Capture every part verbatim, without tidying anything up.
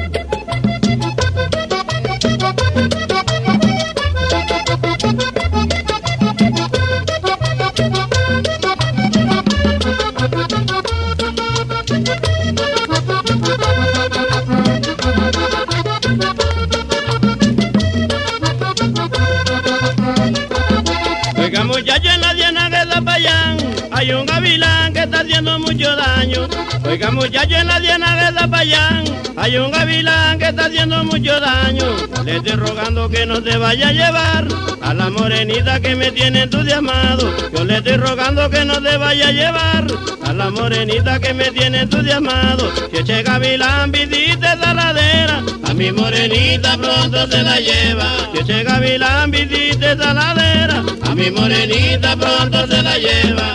Oiga muchacho, en la ciénaga de Zapayán hay un gavilán que está haciendo mucho daño. Oiga muchacho, en la ciénaga de Zapayán hay un gavilán que está haciendo mucho daño. Le estoy rogando que no se vaya a llevar a la morenita que me tiene entusiasmado. Yo le estoy rogando que no se vaya a llevar a la morenita que me tiene entusiasmado. Si ese gavilán visita esa ladera, a mi morenita pronto se la lleva. Si ese gavilán visita esa ladera, a mi morenita pronto se la lleva.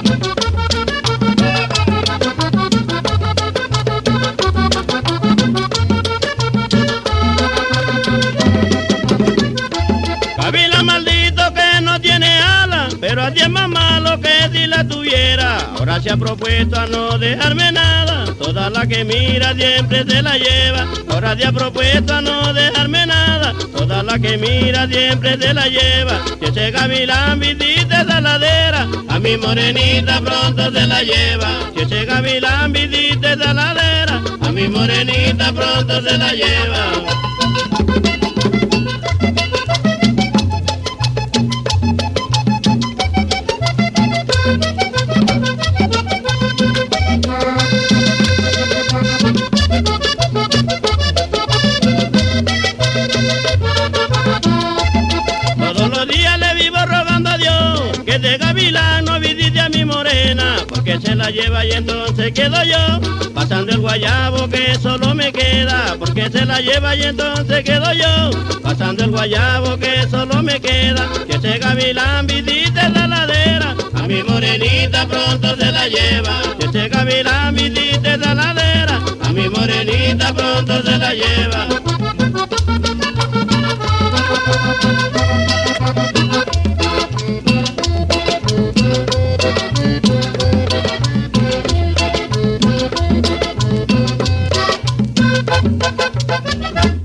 Gavilán maldito que no tiene alas, pero así es más malo que si la tuviera. Ahora se ha propuesto a no dejarme nada, toda la que mira siempre se la lleva. Ahora se ha propuesto a no dejarme nada, toda la que mira siempre se la lleva. Si ese gavilán visita esa ladera, a mi morenita pronto se la lleva. Si ese gavilán visita esa ladera, a mi morenita pronto se la lleva. Todos los días le vivo rogando a Dios que ese gavilán no visite a mi morena, porque se la lleva y entonces quedo yo pasando el guayabo que solo me queda. Porque se la lleva y entonces quedo yo pasando el guayabo que solo me queda. Que ese gavilán visite la ladera, a mi morenita pronto se la lleva. Que ese gavilán visite la ladera, a mi morenita pronto se la lleva. Thank you.